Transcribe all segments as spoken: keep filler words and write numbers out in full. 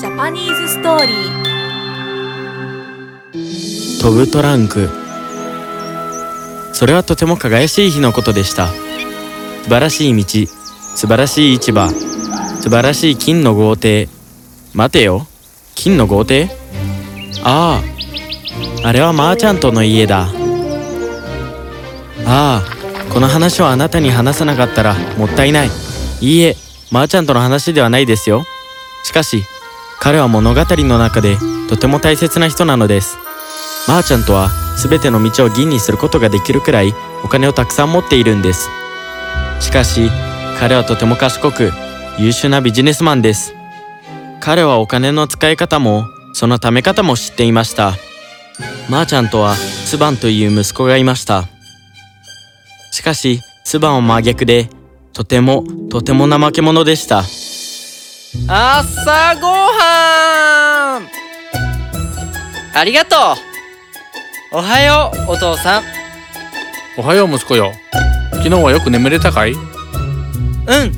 ジャパニーズストーリー。 飛ぶトランク。それはとても輝かしい日のことでした。素晴らしい道、素晴らしい市場、素晴らしい金の豪邸。待てよ、金の豪邸？ああ、あれはマーチャントの家だ。ああ、この話をあなたに話さなかったらもったいない。いいえ、マーチャントの話ではないですよ。しかし彼は物語の中でとても大切な人なのです。マーチャントは全ての道を銀にすることができるくらいお金をたくさん持っているんです。しかし彼はとても賢く優秀なビジネスマンです。彼はお金の使い方もその貯め方も知っていました。マーチャントはスバンという息子がいました。しかしスバンは真逆でとてもとても怠け者でした。 朝ごはんありがとう。おはようお父さん。 おはよう息子よ。昨日はよく眠れたかい？ うん、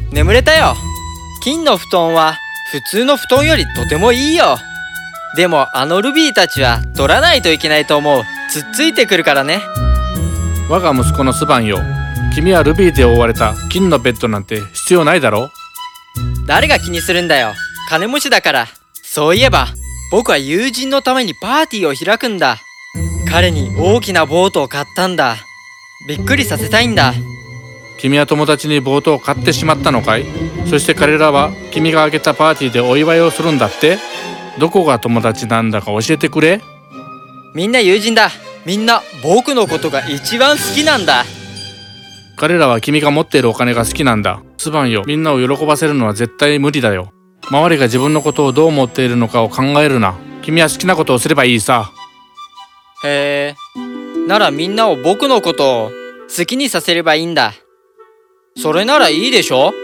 眠れたよ。金の布団は普通の布団よりとてもいいよ。でもあのルビーたちは取らないといけないと思う。つっついてくるからね。 我が息子のスバンよ、君はルビーで覆われた金のベッドなんて必要ないだろ？ 誰が気にするんだよ。金持ちだから。そういえば僕は友人のためにパーティーを開くんだ。彼に大きなボートを買ったんだ。びっくりさせたいんだ。 君は友達にボートを買ってしまったのかい？そして彼らは君が挙げたパーティーでお祝いをするんだって？どこが友達なんだか教えてくれ。 みんな友人だ。みんな僕のことが一番好きなんだ。 彼らは君が持っているお金が好きなんだ。スバンよ、みんなを喜ばせるのは絶対無理だよ。周りが自分のことをどう思っているのかを考えるな。君は好きなことをすればいいさ。 へえ、ならみんなを僕のことを好きにさせればいいんだ。それならいいでしょ？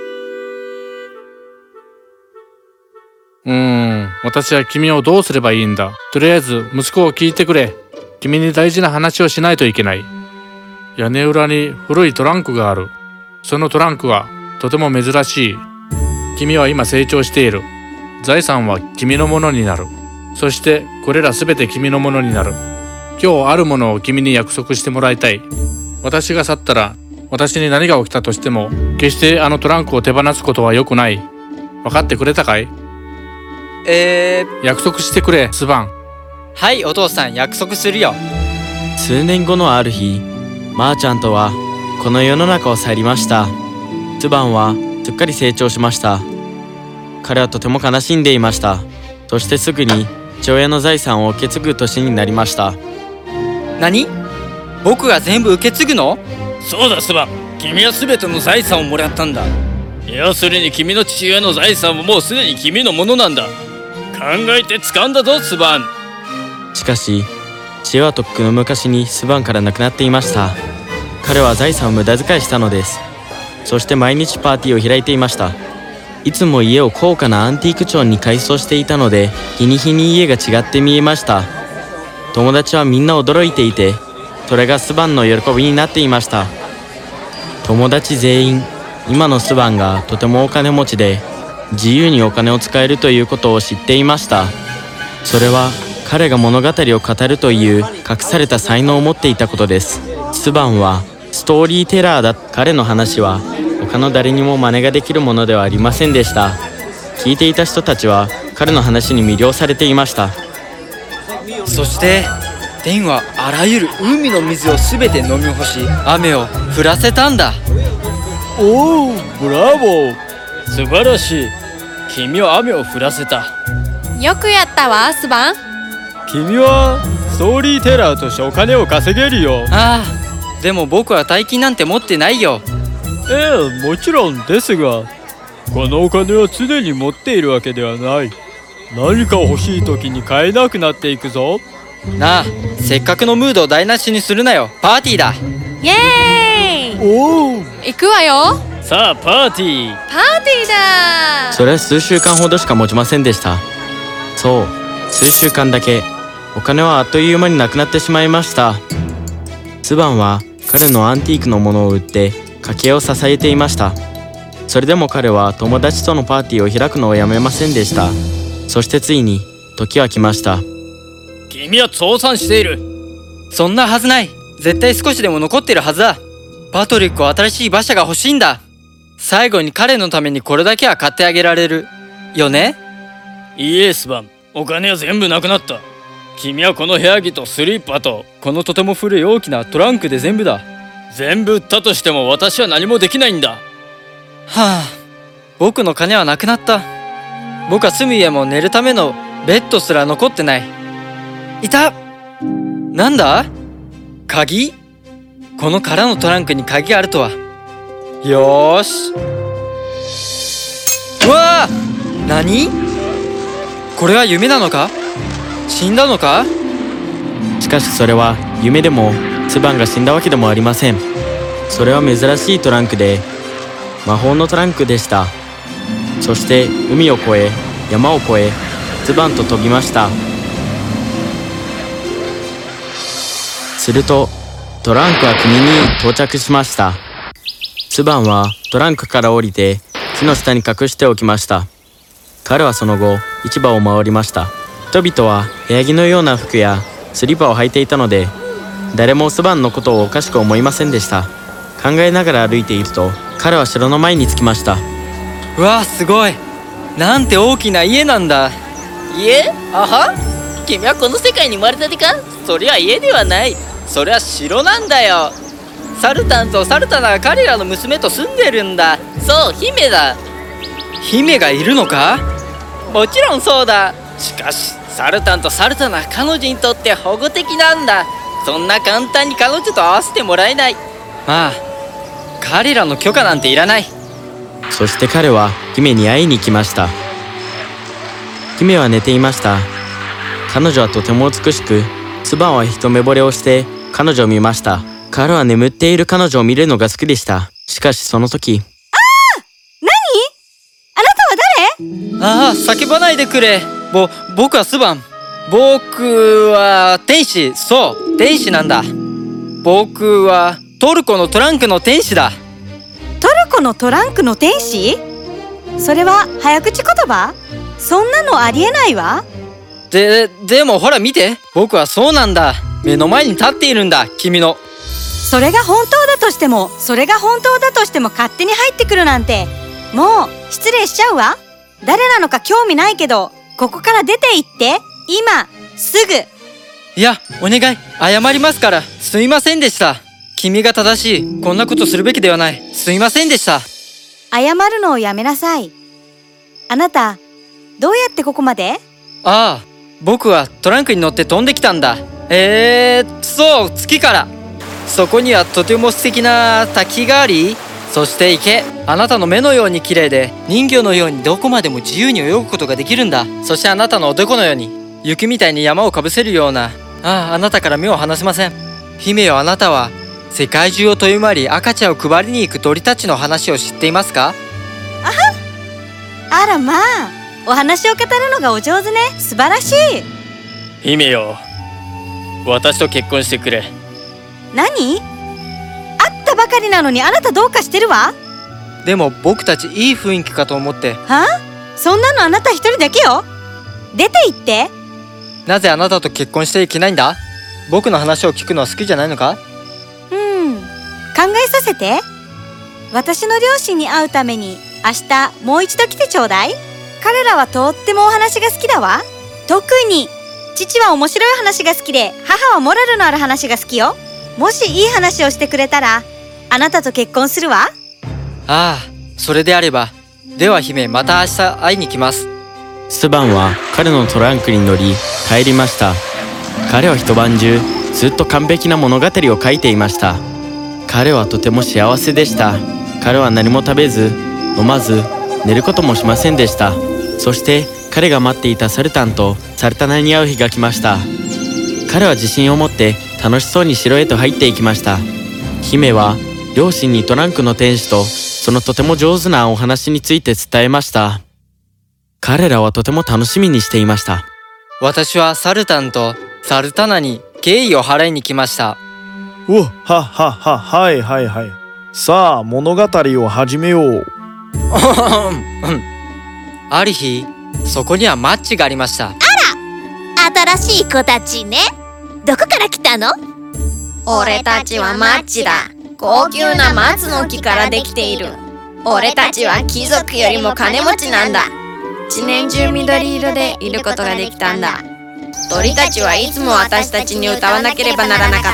うーん、私は君をどうすればいいんだ。とりあえず息子を聞いてくれ。君に大事な話をしないといけない。屋根裏に古いトランクがある。そのトランクはとても珍しい。君は今成長している。財産は君のものになる。そしてこれらすべて君のものになる。今日あるものを君に約束してもらいたい。私が去ったら私に何が起きたとしても決してあのトランクを手放すことは良くない。分かってくれたかい？ えー、 約束してくれ、スバン。 はいお父さん、約束するよ。 数年後のある日、マーチャントはこの世の中を去りました。スバンはすっかり成長しました。彼はとても悲しんでいました。そしてすぐに父親の財産を受け継ぐ年になりました。 何？僕が全部受け継ぐの？ そうだスバン、君は全ての財産をもらったんだ。要するに君の父親の財産はもうすでに君のものなんだ。考えて掴んだぞスバン。 しかし父はとっくの昔にスバンから亡くなっていました。彼は財産を無駄遣いしたのです。そして毎日パーティーを開いていました。いつも家を高価なアンティーク調に改装していたので、日に日に家が違って見えました。友達はみんな驚いていて、それがスバンの喜びになっていました。友達全員、今のスバンがとてもお金持ちで自由にお金を使えるということを知っていました。それは彼が物語を語るという隠された才能を持っていたことです。スバンはストーリーテラーだ。彼の話は他の誰にも真似ができるものではありませんでした。聞いていた人たちは彼の話に魅了されていました。 そして天はあらゆる海の水をすべて飲み干し、雨を降らせたんだ。 おお、ブラボー、素晴らしい。君は雨を降らせた。 よくやったわスバン。 君はストーリーテラーとしてお金を稼げるよ。 ああ、でも僕は大金なんて持ってないよ。 ええ、もちろんですが、このお金は常に持っているわけではない。何か欲しい時に買えなくなっていくぞ。 なあ、せっかくのムードを台無しにするなよ。パーティーだ。 イエーイ。 おお、 行くわよ。 さあパーティー。 パーティーだ。 それは数週間ほどしか持ちませんでした。そう、数週間だけ。お金はあっという間になくなってしまいました。スバンは彼のアンティークのものを売って家計を支えていました。それでも彼は友達とのパーティーを開くのをやめませんでした。 そしてついに時は来ました。 君は増産している。 そんなはずない。絶対少しでも残ってるはずだ。パトリックは新しい馬車が欲しいんだ。最後に彼のためにこれだけは買ってあげられるよね。 いいえスバン、お金は全部なくなった。君はこの部屋着とスリッパとこのとても古い大きなトランクで全部だ。全部売ったとしても私は何もできないんだ。 はあ、僕の金はなくなった。僕は住む家も寝るためのベッドすら残ってない。いた！なんだ？鍵？この空のトランクに鍵があるとは。よーし。うわあ！何？これは夢なのか？死んだのか？ しかしそれは夢でもスバンが死んだわけでもありません。それは珍しいトランクで魔法のトランクでした。そして海を越え山を越えズバンと飛びました。するとトランクは国に到着しました。ツバンはトランクから降りて木の下に隠しておきました。彼はその後市場を回りました。人々は部屋着のような服やスリッパを履いていたので誰もツバンのことをおかしく思いませんでした。考えながら歩いていると彼は城の前に着きました。 うわあ、すごい。なんて大きな家なんだ。 家？あは？君はこの世界に生まれたてか？それは家ではない。それは城なんだよ。サルタンとサルタナは彼らの娘と住んでるんだ。そう、姫だ。 姫がいるのか？ もちろんそうだ。しかしサルタンとサルタナは彼女にとって保護的なんだ。そんな簡単に彼女と会わせてもらえない。 まあ彼らの許可なんていらない。 そして彼は姫に会いに来ました。姫は寝ていました。彼女はとても美しく、ツバンは一目惚れをして彼女を見ました。彼は眠っている彼女を見るのが好きでした。しかしその時、 ああ、叫ばないでくれ。ぼ、僕はスバン。僕は天使。そう、天使なんだ。僕はトルコのトランクの天使だ。 トルコのトランクの天使？それは早口言葉？そんなのありえないわ。 で、でもほら見て。僕はそうなんだ。目の前に立っているんだ、君の。 それが本当だとしても、それが本当だとしても勝手に入ってくるなんて、もう失礼しちゃうわ。誰なのか興味ないけど、ここから出て行って、今すぐ。 いや、お願い、謝りますから。すいませんでした。君が正しい。こんなことするべきではない。すいませんでした。 謝るのをやめなさい。あなた、どうやってここまで？ ああ、僕はトランクに乗って飛んできたんだ。えー、そう、月から。そこにはとても素敵な滝があり、そして池。あなたの目のように綺麗で、人魚のようにどこまでも自由に泳ぐことができるんだ。そしてあなたのおでこのように雪みたいに山をかぶせるような。ああ、あなたから目を離せません。姫よ、あなたは世界中を飛び回り赤ちゃんを配りに行く鳥たちの話を知っていますか？ あらまあ、お話を語るのがお上手ね。素晴らしい。 姫よ、私と結婚してくれ。 何？会ったばかりなのにあなたどうかしてるわ。 でも僕たちいい雰囲気かと思って。 はあ？そんなのあなた一人だけよ。出て行って。 なぜあなたと結婚していけないんだ？僕の話を聞くのは好きじゃないのか？ うん、考えさせて。私の両親に会うために明日もう一度来てちょうだい。彼らはとってもお話が好きだわ。特に父は面白い話が好きで、母はモラルのある話が好きよ。もしいい話をしてくれたらあなたと結婚するわ。 ああ、それであれば。では姫、また明日会いに来ます。 スバンは彼のトランクに乗り帰りました。彼は一晩中ずっと完璧な物語を書いていました。彼はとても幸せでした。彼は何も食べず飲まず寝ることもしませんでした。そして彼が待っていたサルタンとサルタナに会う日が来ました。彼は自信を持って楽しそうに城へと入っていきました。姫は両親にトランクの天使とそのとても上手なお話について伝えました。彼らはとても楽しみにしていました。 私はサルタンとサルタナに敬意を払いに来ました。 おははははいはいはい。さあ物語を始めよう。 ある日、 そこにはマッチがありました。 新しい子たちね。どこから来たの？ 俺たちはマッチだ。高級な松の木からできている。俺たちは貴族よりも金持ちなんだ。一年中緑色でいることができたんだ。鳥たちはいつも私たちに歌わなければならなかった。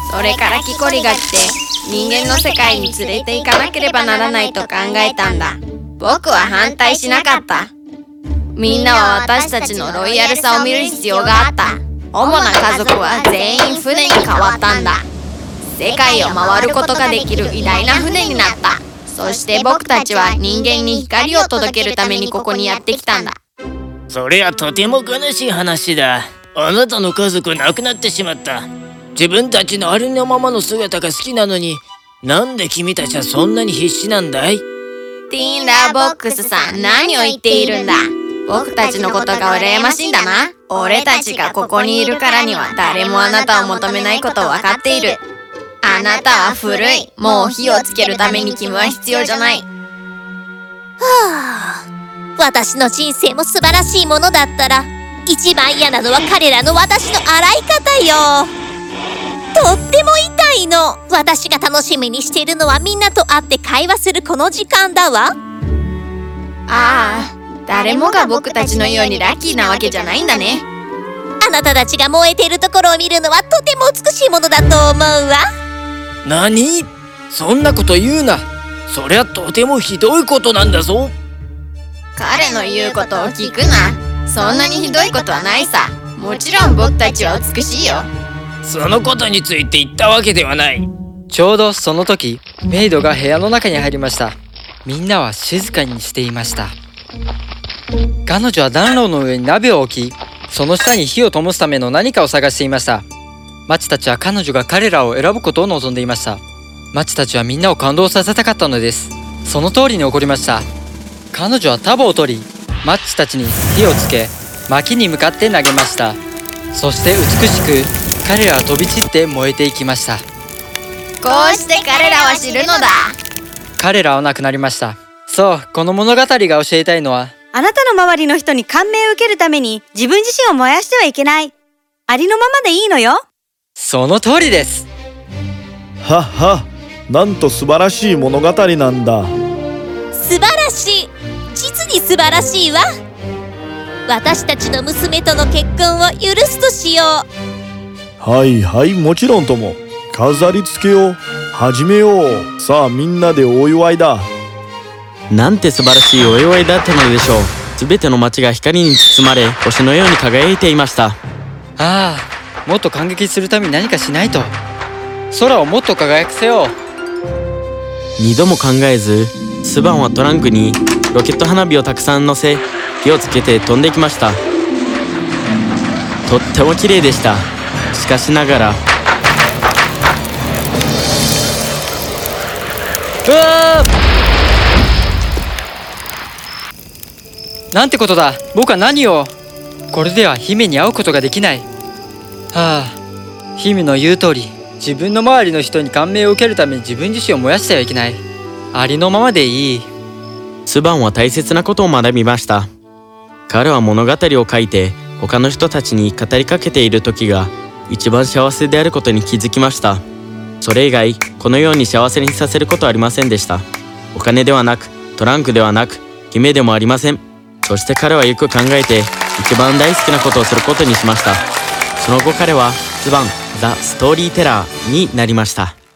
それから木こりが来て人間の世界に連れて行かなければならないと考えたんだ。僕は反対しなかった。みんなは私たちのロイヤルさを見る必要があった。主な家族は全員船に変わったんだ。世界を回ることができる偉大な船になった。そして僕たちは人間に光を届けるためにここにやってきたんだ。 それはとても悲しい話だ。あなたの家族亡くなってしまった。自分たちのありのままの姿が好きなのに、なんで君たちはそんなに必死なんだい？ ティンダーボックスさん、何を言っているんだ。僕たちのことが羨ましいんだな。俺たちがここにいるからには誰もあなたを求めないことを分かっている。あなたは古い。もう火をつけるために君は必要じゃない。 はあ、私の人生も素晴らしいものだったら、一番嫌なのは彼らの私の洗い方よ。とっても痛いの。私が楽しみにしているのはみんなと会って会話するこの時間だわ。 ああ、誰もが僕たちのようにラッキーなわけじゃないんだね。 あなたたちが燃えているところを見るのはとても美しいものだと思うわ。 何？そんなこと言うな。そりゃとてもひどいことなんだぞ。 彼の言うことを聞くな。そんなにひどいことはないさ。もちろん僕たちは美しいよ。 そのことについて言ったわけではない。 ちょうどその時、メイドが部屋の中に入りました。みんなは静かにしていました。彼女は暖炉の上に鍋を置き、その下に火を灯すための何かを探していました。マッチたちは彼女が彼らを選ぶことを望んでいました。マッチたちはみんなを感動させたかったのです。その通りに起こりました。彼女は束を取り、マッチたちに火をつけ、薪に向かって投げました。そして美しく彼らは飛び散って燃えていきました。 こうして彼らは知るのだ。 彼らは亡くなりました。そう、この物語が教えたいのは、 あなたの周りの人に感銘を受けるために自分自身を燃やしてはいけない。ありのままでいいのよ。 その通りです。 はっは、なんと素晴らしい物語なんだ。 素晴らしい。実に素晴らしいわ。私たちの娘との結婚を許すとしよう。 はいはい、もちろんとも。飾り付けを始めよう。さあみんなでお祝いだ。 なんて素晴らしいお祝いだったのでしょう。すべての街が光に包まれ、星のように輝いていました。 ああ、もっと感激するために何かしないと。空をもっと輝かせよう。 二度も考えず、スバンはトランクにロケット花火をたくさん乗せ、火をつけて飛んできました。とっても綺麗でした。しかしながら、 うわー！なんてことだ。僕は何を。これでは姫に会うことができない。はあ、姫の言う通り、自分の周りの人に感銘を受けるために自分自身を燃やしてはいけない。ありのままでいい。 スバンは大切なことを学びました。彼は物語を書いて他の人たちに語りかけている時が一番幸せであることに気づきました。それ以外このように幸せにさせることはありませんでした。お金ではなく、トランクではなく、夢でもありません。そして彼はよく考えて一番大好きなことをすることにしました。その後彼はスバン・ザ・ストーリーテラーになりました。